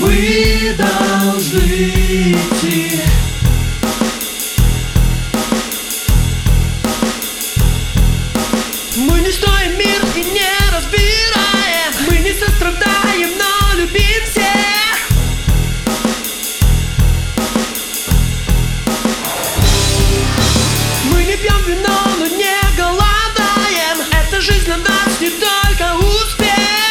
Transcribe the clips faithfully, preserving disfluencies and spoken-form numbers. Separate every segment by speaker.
Speaker 1: Вы должны идти.
Speaker 2: Мы не строим мир и не разбираем. Мы не сострадаем, но любим всех. Мы не пьем вино, но не голодаем. Эта жизнь для нас не только успех.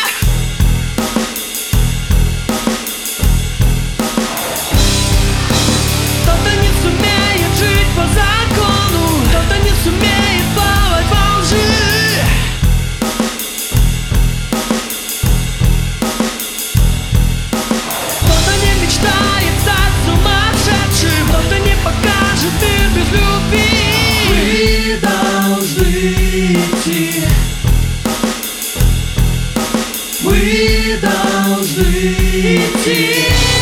Speaker 2: Кто-то не сумеет жить по закону, кто-то не сумеет плавать во лжи. Кто-то не мечтает стать сумасшедшим, кто-то не покажет мир без любви.
Speaker 1: Вы должны идти. Вы должны идти.